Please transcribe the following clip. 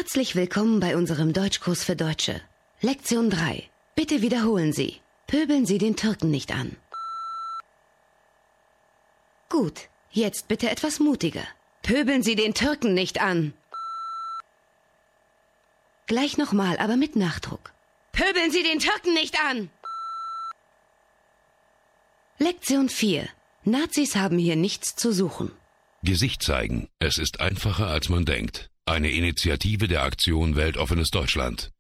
Herzlich willkommen bei unserem Deutschkurs für Deutsche. Lektion 3. Bitte wiederholen Sie. Pöbeln Sie den Türken nicht an. Gut, jetzt bitte etwas mutiger. Pöbeln Sie den Türken nicht an. Gleich nochmal, aber mit Nachdruck. Pöbeln Sie den Türken nicht an. Lektion 4. Nazis haben hier nichts zu suchen. Gesicht zeigen. Es ist einfacher, als man denkt. Eine Initiative der Aktion Weltoffenes Deutschland.